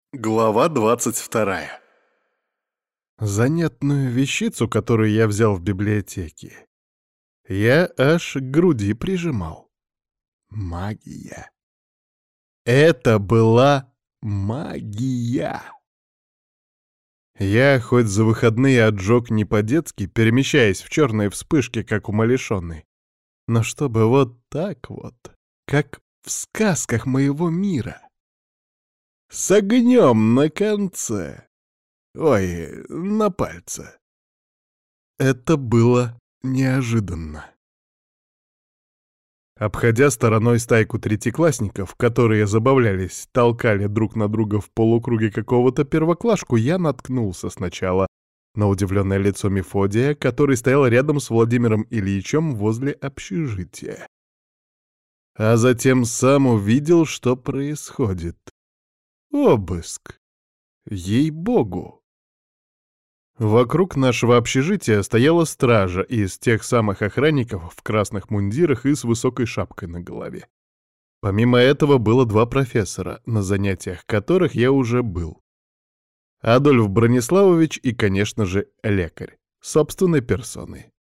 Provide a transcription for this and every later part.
Глава 22. Занятную вещицу, которую я взял в библиотеке, я аж к груди прижимал. Магия. Это была магия. Я хоть за выходные отжег не по-детски, перемещаясь в черные вспышки, как умалишенный, но чтобы вот так вот, как в сказках моего мира. С огнем на конце. Ой, на пальце. Это было неожиданно. Обходя стороной стайку третьеклассников, которые забавлялись, толкали друг на друга в полукруге какого-то первоклашку, я наткнулся сначала на удивленное лицо Мефодия, который стоял рядом с Владимиром Ильичем возле общежития. А затем сам увидел, что происходит. Обыск. Ей-богу. Вокруг нашего общежития стояла стража из тех самых охранников в красных мундирах и с высокой шапкой на голове. Помимо этого было два профессора, на занятиях которых я уже был. Адольф Брониславович и, конечно же, лекарь, собственной персоной.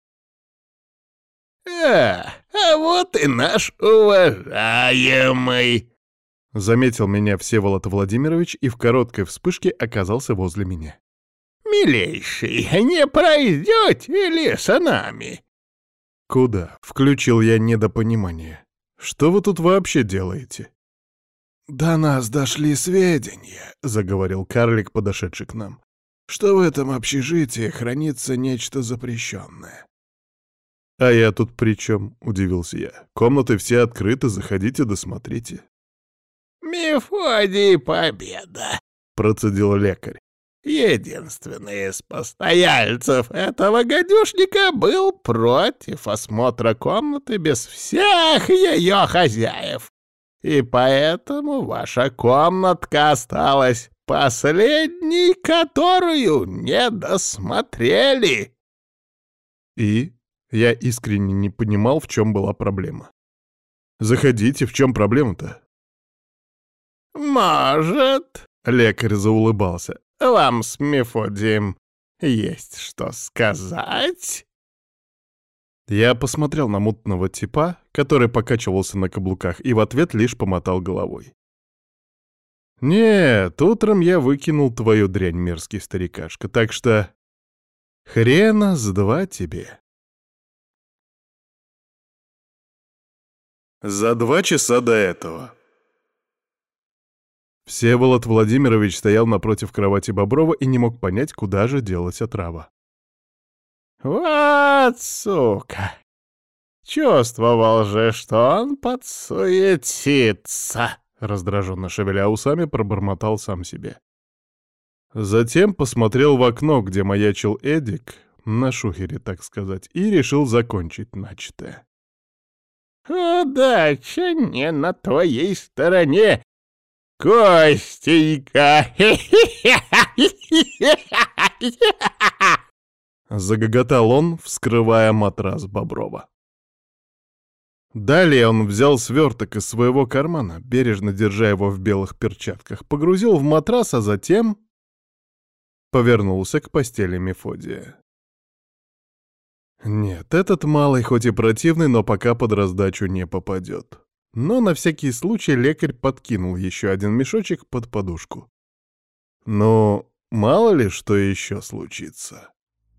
А вот и наш уважаемый!» Заметил меня Всеволод Владимирович и в короткой вспышке оказался возле меня. «Милейший, не пройдете ли с нами?» «Куда?» — включил я недопонимание. «Что вы тут вообще делаете?» «До нас дошли сведения», — заговорил карлик, подошедший к нам, «что в этом общежитии хранится нечто запрещенное». «А я тут при чем?» — удивился я. «Комнаты все открыты, заходите, досмотрите». «Мефодий Победа», — процедил лекарь. «Единственный из постояльцев этого гадюшника был против осмотра комнаты без всех ее хозяев. И поэтому ваша комнатка осталась последней, которую не досмотрели». И я искренне не понимал, в чем была проблема. «Заходите, в чем проблема-то?» «Может, — лекарь заулыбался, — вам с Мефодием есть что сказать?» Я посмотрел на мутного типа, который покачивался на каблуках, и в ответ лишь помотал головой. «Нет, утром я выкинул твою дрянь, мерзкий старикашка, так что хрена с два тебе». За 2 часа до этого. Всеволод Владимирович стоял напротив кровати Боброва и не мог понять, куда же делась отрава. «Вот сука! Чувствовал же, что он подсуетится!» Раздраженно шевеля усами, пробормотал сам себе. Затем посмотрел в окно, где маячил Эдик, на шухере, так сказать, и решил закончить начатое. «Удача не на твоей стороне, Костенька!» Загоготал он, вскрывая матрас Боброва. Далее он взял сверток из своего кармана, бережно держа его в белых перчатках, погрузил в матрас, а затем повернулся к постели Мефодия. Нет, этот малый хоть и противный, но пока под раздачу не попадет. Но на всякий случай лекарь подкинул еще один мешочек под подушку. Ну, мало ли что еще случится.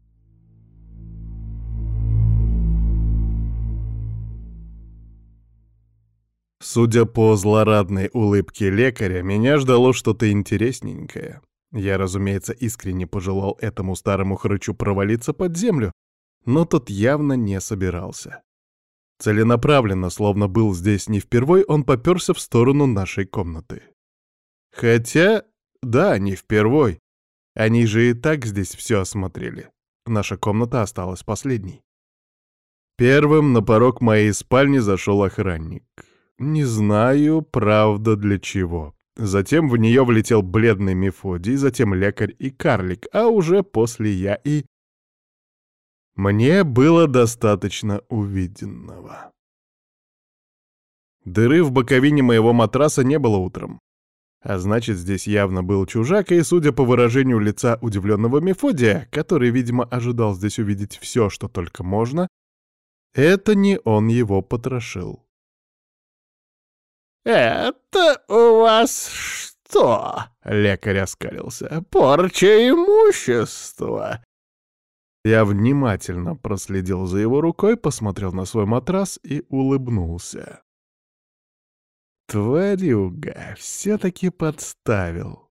Судя по злорадной улыбке лекаря, меня ждало что-то интересненькое. Я, разумеется, искренне пожелал этому старому хрычу провалиться под землю, но тот явно не собирался. Целенаправленно, словно был здесь не впервой, он попёрся в сторону нашей комнаты. Хотя, да, не впервой. Они же и так здесь все осмотрели. Наша комната осталась последней. Первым на порог моей спальни зашел охранник. Не знаю, правда, для чего. Затем в нее влетел бледный Мефодий, затем лекарь и карлик, а уже после я и... Мне было достаточно увиденного. Дыры в боковине моего матраса не было утром. А значит, здесь явно был чужак, и, судя по выражению лица удивленного Мефодия, который, видимо, ожидал здесь увидеть все, что только можно, это не он его потрошил. «Это у вас что?» — лекарь оскалился. «Порча имущества!» Я внимательно проследил за его рукой, посмотрел на свой матрас и улыбнулся. Тварюга, все-таки подставил.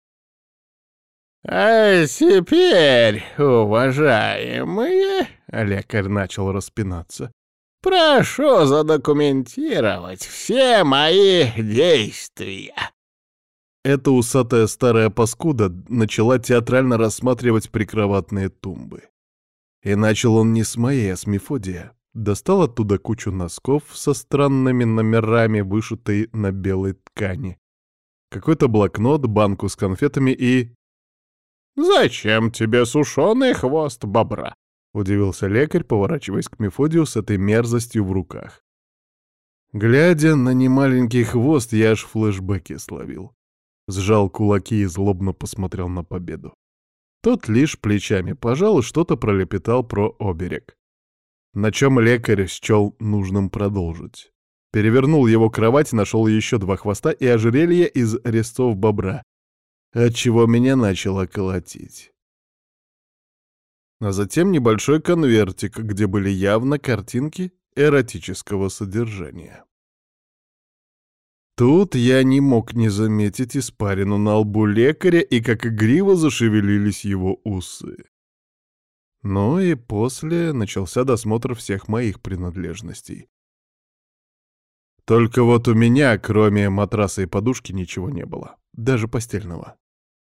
«А теперь, уважаемые...» — лекарь начал распинаться. «Прошу задокументировать все мои действия». Эта усатая старая паскуда начала театрально рассматривать прикроватные тумбы. И начал он не с моей, а с Мефодия. Достал оттуда кучу носков со странными номерами, вышитой на белой ткани. Какой-то блокнот, банку с конфетами и... «Зачем тебе сушеный хвост бобра?» — удивился лекарь, поворачиваясь к Мефодию с этой мерзостью в руках. Глядя на немаленький хвост, я аж флешбеки словил. Сжал кулаки и злобно посмотрел на победу. Тот лишь плечами пожал и что-то пролепетал про оберег. На чем лекарь счел нужным продолжить. Перевернул его кровать, нашел еще 2 хвоста и ожерелье из резцов бобра, отчего меня начало колотить. А затем небольшой конвертик, где были явно картинки эротического содержания. Тут я не мог не заметить испарину на лбу лекаря и как игриво зашевелились его усы. Ну и после начался досмотр всех моих принадлежностей. Только вот у меня, кроме матраса и подушки, ничего не было. Даже постельного.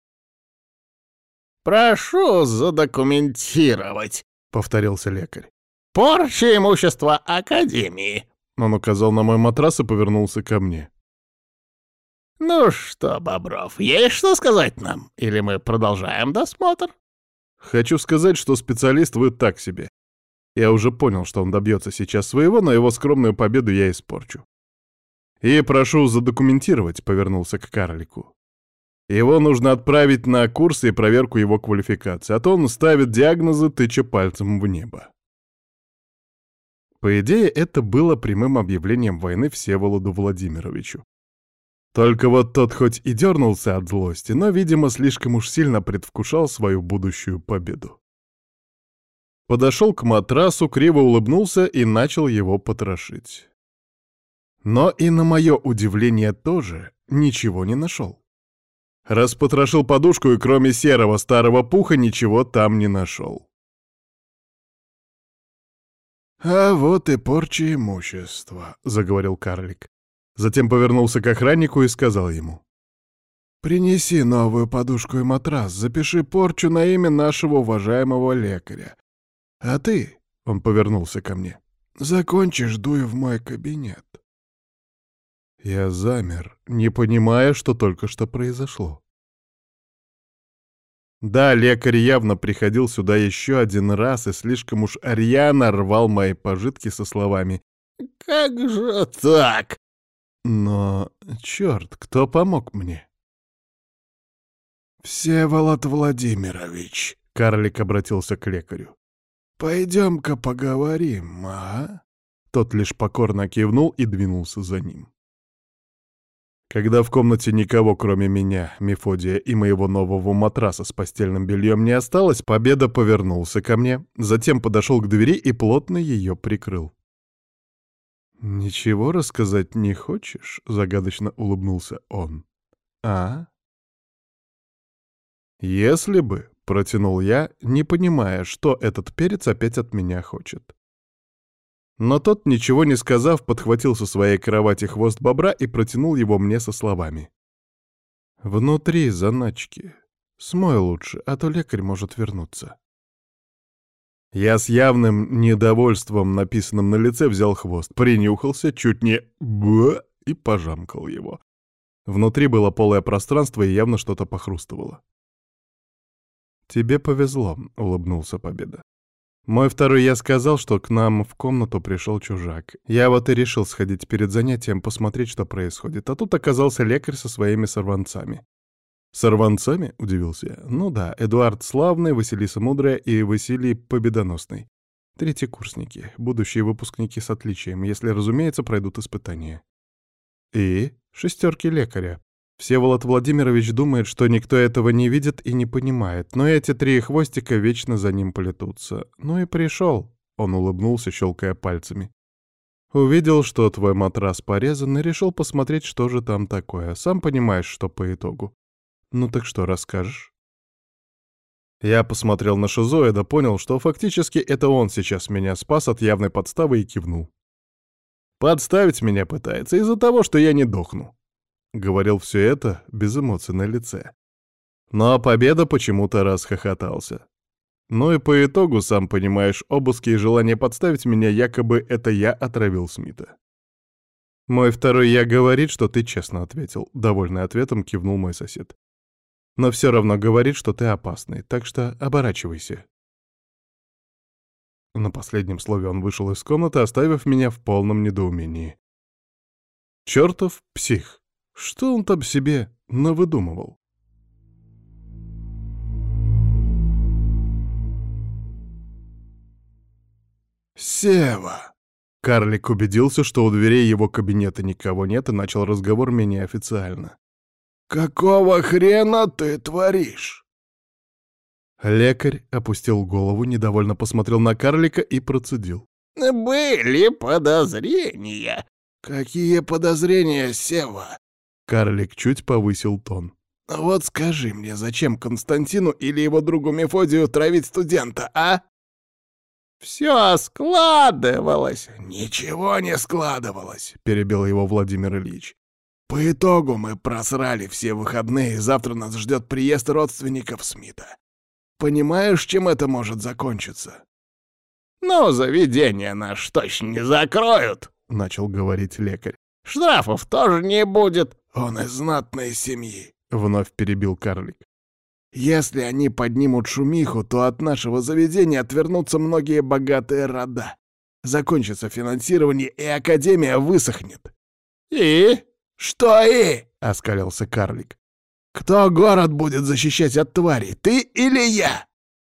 «Прошу задокументировать», — повторился лекарь. «порча имущества Академии». Он указал на мой матрас и повернулся ко мне. «Ну что, Бобров, есть что сказать нам? Или мы продолжаем досмотр?» Хочу сказать, что специалист вы так себе. Я уже понял, что он добьется сейчас своего, но его скромную победу я испорчу. И прошу задокументировать, повернулся к карлику. Его нужно отправить на курсы и проверку его квалификации, а то он ставит диагнозы, тыча пальцем в небо. По идее, это было прямым объявлением войны Всеволоду Владимировичу. Только вот тот хоть и дернулся от злости, но, видимо, слишком уж сильно предвкушал свою будущую победу. Подошел к матрасу, криво улыбнулся и начал его потрошить. Но и на мое удивление тоже ничего не нашел. Распотрошил подушку и кроме серого старого пуха ничего там не нашел. «А вот и порча имущества», — заговорил карлик. Затем повернулся к охраннику и сказал ему. «Принеси новую подушку и матрас, запиши порчу на имя нашего уважаемого лекаря. А ты, — он повернулся ко мне, — закончишь, дуй в мой кабинет». Я замер, не понимая, что только что произошло. Да, лекарь явно приходил сюда еще 1 раз и слишком уж рьяно рвал мои пожитки со словами «Как же так?» Но, черт, кто помог мне? «Всеволод Владимирович», — карлик обратился к лекарю, — «пойдем-ка поговорим, а?» Тот лишь покорно кивнул и двинулся за ним. Когда в комнате никого, кроме меня, Мефодия и моего нового матраса с постельным бельем не осталось, Победа повернулся ко мне, затем подошел к двери и плотно ее прикрыл. «Ничего рассказать не хочешь?» — загадочно улыбнулся он. «А?» «Если бы», — протянул я, не понимая, что этот перец опять от меня хочет. Но тот, ничего не сказав, подхватил со своей кровати хвост бобра и протянул его мне со словами. «Внутри заначки. Смой лучше, а то лекарь может вернуться». Я с явным недовольством, написанным на лице, взял хвост, принюхался, чуть не «ба» и пожамкал его. Внутри было полое пространство и явно что-то похрустывало. «Тебе повезло», — улыбнулся Победа. Мой второй я сказал, что к нам в комнату пришел чужак. Я вот и решил сходить перед занятием, посмотреть, что происходит. А тут оказался лекарь со своими сорванцами. «Сорванцами?» — удивился я. «Ну да, Эдуард Славный, Василиса Мудрая и Василий Победоносный. Третьекурсники, будущие выпускники с отличием, если, разумеется, пройдут испытания. И 6 лекаря. Всеволод Владимирович думает, что никто этого не видит и не понимает, но эти 3 хвостика вечно за ним плетутся. Ну и пришел», — он улыбнулся, щелкая пальцами. «Увидел, что твой матрас порезан, и решил посмотреть, что же там такое. Сам понимаешь, что по итогу. Ну так что, расскажешь?» Я посмотрел на шизоида, понял, что фактически это он сейчас меня спас от явной подставы и кивнул. «Подставить меня пытается из-за того, что я не дохну». Говорил все это без эмоций на лице. Но победа почему-то расхохотался. Ну и по итогу, сам понимаешь, обыски и желание подставить меня, якобы это я отравил Смита. «Мой второй я говорит, что ты честно ответил», — довольный ответом кивнул мой сосед. «Но все равно говорит, что ты опасный, так что оборачивайся». На последнем слове он вышел из комнаты, оставив меня в полном недоумении. Чертов псих! Что он там себе навыдумывал? «Сева!» Карлик убедился, что у дверей его кабинета никого нет, и начал разговор менее официально. «Какого хрена ты творишь?» Лекарь опустил голову, недовольно посмотрел на карлика и процедил. «Были подозрения». «Какие подозрения, Сева?» Карлик чуть повысил тон. «Вот скажи мне, зачем Константину или его другу Мефодию травить студента, а?» «Все складывалось». «Ничего не складывалось», — перебил его Владимир Ильич. «По итогу мы просрали все выходные, и завтра нас ждет приезд родственников Смита. Понимаешь, чем это может закончиться?» «Ну, заведение наш точно не закроют», — начал говорить лекарь. «Штрафов тоже не будет». «Он из знатной семьи», — вновь перебил карлик. «Если они поднимут шумиху, то от нашего заведения отвернутся многие богатые рода. Закончится финансирование, и академия высохнет». «И?» «Что «и?» — оскалился карлик. «Кто город будет защищать от тварей, ты или я?»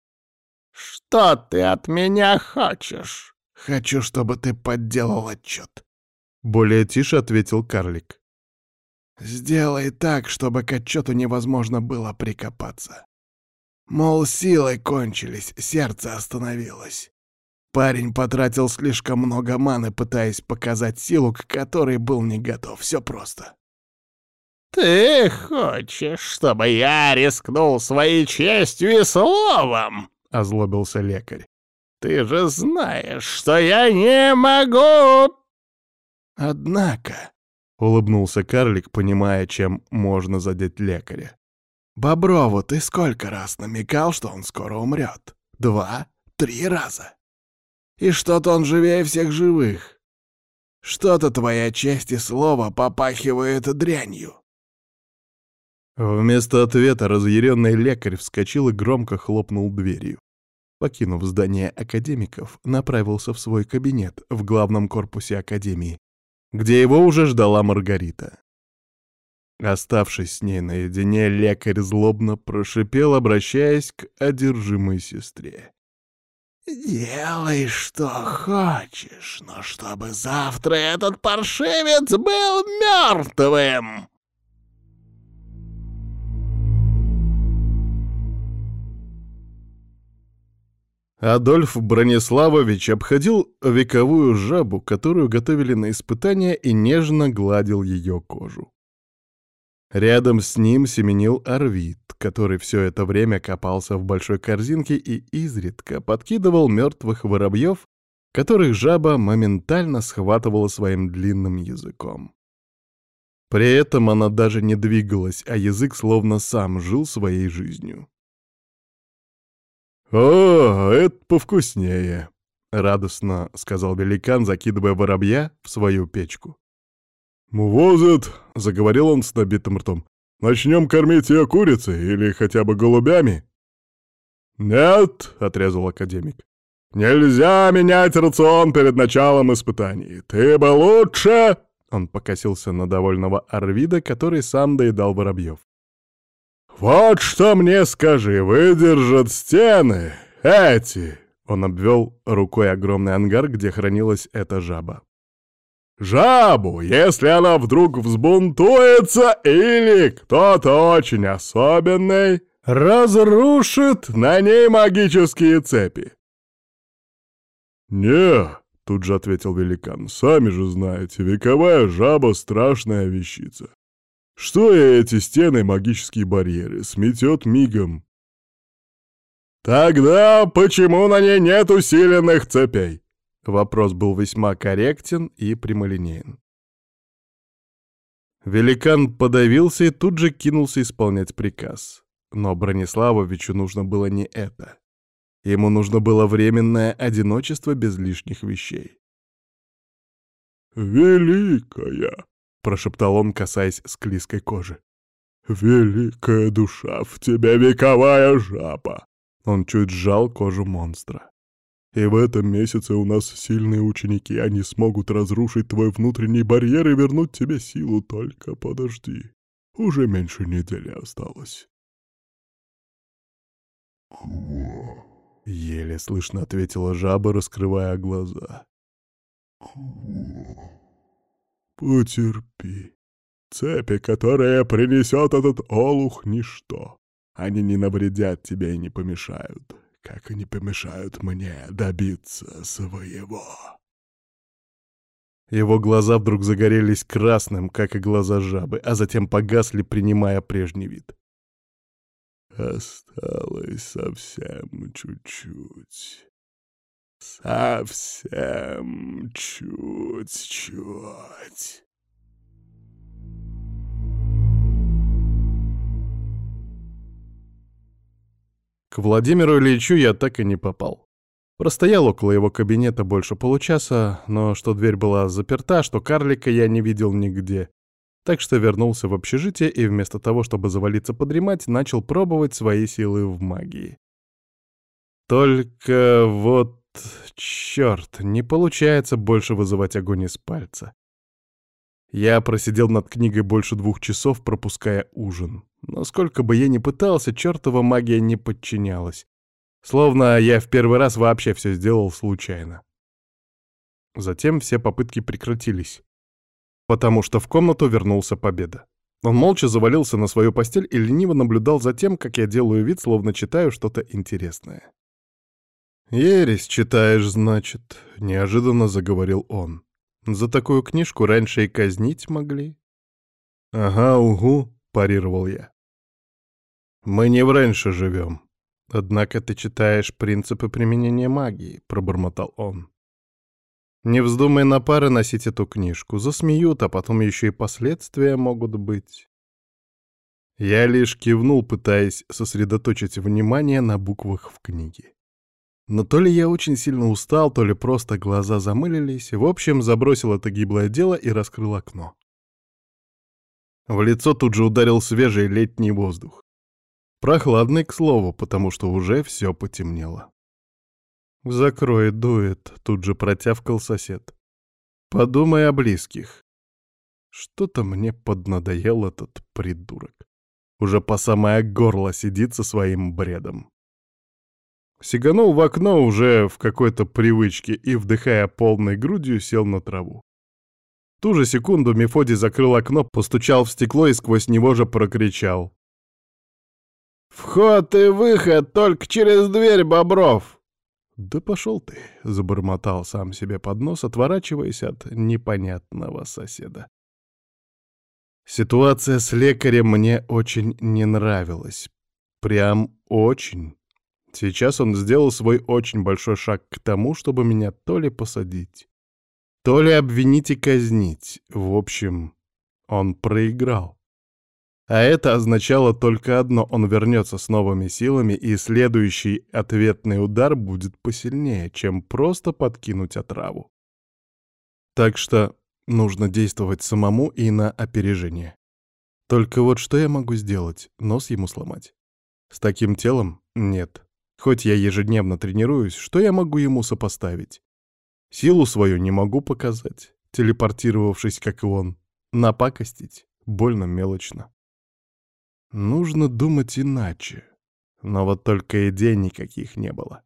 «Что ты от меня хочешь?» «Хочу, чтобы ты подделал отчет». Более тише ответил карлик. «Сделай так, чтобы к отчету невозможно было прикопаться. Мол, силы кончились, сердце остановилось. Парень потратил слишком много маны, пытаясь показать силу, к которой был не готов. Все просто». «Ты хочешь, чтобы я рискнул своей честью и словом?» — озлобился лекарь. «Ты же знаешь, что я не могу!» «Однако...» — улыбнулся карлик, понимая, чем можно задеть лекаря. «Боброву ты сколько раз намекал, что он скоро умрет? 2, 3 раза. И что-то он живее всех живых. Что-то твоя честь и слово попахивает дрянью». Вместо ответа разъяренный лекарь вскочил и громко хлопнул дверью. Покинув здание академиков, направился в свой кабинет в главном корпусе академии, где его уже ждала Маргарита. Оставшись с ней наедине, лекарь злобно прошипел, обращаясь к одержимой сестре. «Делай, что хочешь, но чтобы завтра этот паршивец был мертвым!» Адольф Брониславович обходил вековую жабу, которую готовили на испытания, и нежно гладил ее кожу. Рядом с ним семенил Арвид, который все это время копался в большой корзинке и изредка подкидывал мертвых воробьев, которых жаба моментально схватывала своим длинным языком. При этом она даже не двигалась, а язык словно сам жил своей жизнью. «О, это повкуснее!» — радостно сказал великан, закидывая воробья в свою печку. «Возят!» — заговорил он с набитым ртом. «Начнем кормить ее курицей или хотя бы голубями?» «Нет!» — отрезал академик. Нельзя менять рацион перед началом испытаний. Ты бы лучше...» Он покосился на довольного Арвида, который сам доедал воробьев. «Вот что мне скажи, выдержат стены эти...» Он обвел рукой огромный ангар, где хранилась эта жаба. «Жабу, если она вдруг взбунтуется или кто-то очень особенный разрушит на ней магические цепи». «Не», — тут же ответил великан, — «сами же знаете, вековая жаба — страшная вещица. Что и эти стены, магические барьеры, сметет мигом». «Тогда почему на ней нет усиленных цепей?» Вопрос был весьма корректен и прямолинеен. Великан подавился и тут же кинулся исполнять приказ. Но Брониславовичу нужно было не это. Ему нужно было временное одиночество без лишних вещей. «Великая!» — прошептал он, касаясь склизкой кожи. «Великая душа, в тебя вековая жаба!» Он чуть сжал кожу монстра. «И в этом месяце у нас сильные ученики, они смогут разрушить твой внутренний барьер и вернуть тебе силу, только подожди. Уже меньше недели осталось». Еле слышно ответила жаба, раскрывая глаза. «Потерпи. Цепи, которые принесет этот олух, ничто. Они не навредят тебе и не помешают, как и не помешают мне добиться своего». Его глаза вдруг загорелись красным, как и глаза жабы, а затем погасли, принимая прежний вид. «Осталось совсем чуть-чуть. Совсем чуть-чуть». К Владимиру Ильичу я так и не попал. Простоял около его кабинета больше получаса, но что дверь была заперта, что карлика я не видел нигде. Так что вернулся в общежитие и вместо того, чтобы завалиться подремать, начал пробовать свои силы в магии. Только вот, черт, не получается больше вызывать огонь из пальца. Я просидел над книгой больше 2 часов, пропуская ужин. Но сколько бы я ни пытался, чертова магия не подчинялась. Словно я в первый раз вообще все сделал случайно. Затем все попытки прекратились, потому что в комнату вернулся Победа. Он молча завалился на свою постель и лениво наблюдал за тем, как я делаю вид, словно читаю что-то интересное. «Ересь читаешь, значит», — неожиданно заговорил он. «За такую книжку раньше и казнить могли». «Ага, угу», — парировал я. «Мы не в раньше живем. Однако ты читаешь принципы применения магии», — пробормотал он. «Не вздумай на пары носить эту книжку. Засмеют, а потом еще и последствия могут быть». Я лишь кивнул, пытаясь сосредоточить внимание на буквах в книге. Но то ли я очень сильно устал, то ли просто глаза замылились. В общем, забросил это гиблое дело и раскрыл окно. В лицо тут же ударил свежий летний воздух. Прохладный, к слову, потому что уже все потемнело. «Закрой, дует», — тут же протявкал сосед. «Подумай о близких». Что-то мне поднадоел этот придурок. Уже по самое горло сидит со своим бредом. Сиганул в окно уже в какой-то привычке и, вдыхая полной грудью, сел на траву. В ту же секунду Мефодий закрыл окно, постучал в стекло и сквозь него же прокричал: «Вход и выход только через дверь, Бобров!» «Да пошел ты!» — забормотал сам себе под нос, отворачиваясь от непонятного соседа. Ситуация с лекарем мне очень не нравилась. Прям очень. Сейчас он сделал свой очень большой шаг к тому, чтобы меня то ли посадить, то ли обвинить и казнить. В общем, он проиграл. А это означало только одно — он вернется с новыми силами, и следующий ответный удар будет посильнее, чем просто подкинуть отраву. Так что нужно действовать самому и на опережение. Только вот что я могу сделать? Нос ему сломать? С таким телом? Нет. Хоть я ежедневно тренируюсь, что я могу ему сопоставить? Силу свою не могу показать, телепортировавшись, как и он. Напакостить больно мелочно. Нужно думать иначе. Но вот только идей никаких не было.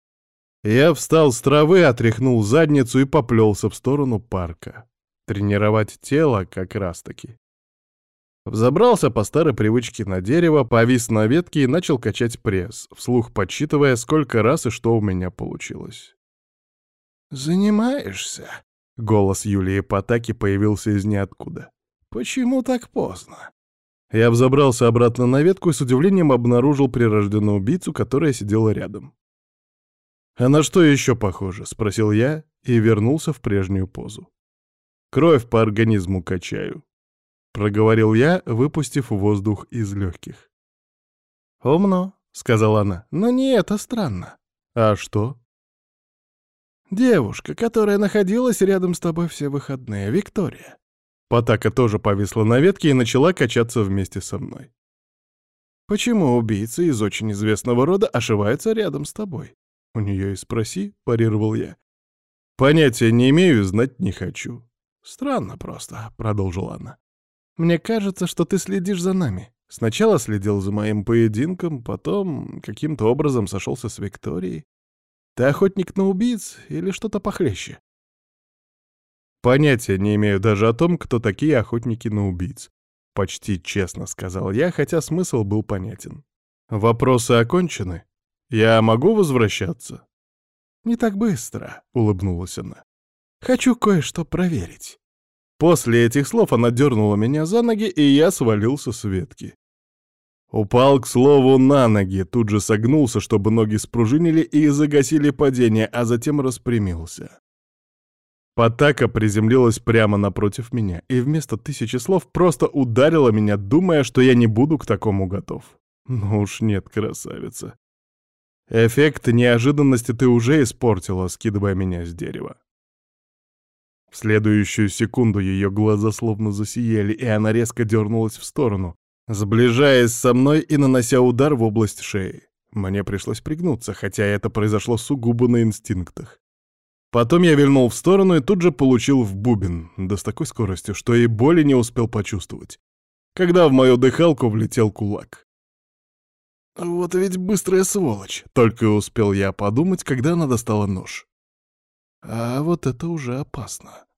Я встал с травы, отряхнул задницу и поплелся в сторону парка. Тренировать тело как раз-таки. Взобрался по старой привычке на дерево, повис на ветке и начал качать пресс, вслух подсчитывая, сколько раз и что у меня получилось. «Занимаешься?» — голос Юлии Потаки появился из ниоткуда. «Почему так поздно?» Я взобрался обратно на ветку и с удивлением обнаружил прирожденную убийцу, которая сидела рядом. «А на что еще похоже?» — спросил я и вернулся в прежнюю позу. «Кровь по организму качаю», — проговорил я, выпустив воздух из легких. «Умно», — сказала она, — «но не это странно». «А что?» «Девушка, которая находилась рядом с тобой все выходные, Виктория». Потака тоже повисла на ветке и начала качаться вместе со мной. «Почему убийца из очень известного рода ошивается рядом с тобой?» «У нее и спроси», — парировал я. «Понятия не имею, знать не хочу». «Странно просто», — продолжила она. «Мне кажется, что ты следишь за нами. Сначала следил за моим поединком, потом каким-то образом сошелся с Викторией. Ты охотник на убийц или что-то похлеще?» «Понятия не имею даже о том, кто такие охотники на убийц», — почти честно сказал я, хотя смысл был понятен. «Вопросы окончены? Я могу возвращаться?» «Не так быстро», — улыбнулась она. «Хочу кое-что проверить». После этих слов она дернула меня за ноги, и я свалился с ветки. Упал, к слову, на ноги, тут же согнулся, чтобы ноги спружинили и загасили падение, а затем распрямился. Потака приземлилась прямо напротив меня и вместо 1000 слов просто ударила меня, думая, что я не буду к такому готов. Ну уж нет, красавица. Эффект неожиданности ты уже испортила, скидывая меня с дерева. В следующую секунду ее глаза словно засияли, и она резко дернулась в сторону, сближаясь со мной и нанося удар в область шеи. Мне пришлось пригнуться, хотя это произошло сугубо на инстинктах. Потом я вильнул в сторону и тут же получил в бубен, да с такой скоростью, что и боли не успел почувствовать, когда в мою дыхалку влетел кулак. «Вот ведь быстрая сволочь!» — только и успел я подумать, когда она достала нож. «А вот это уже опасно».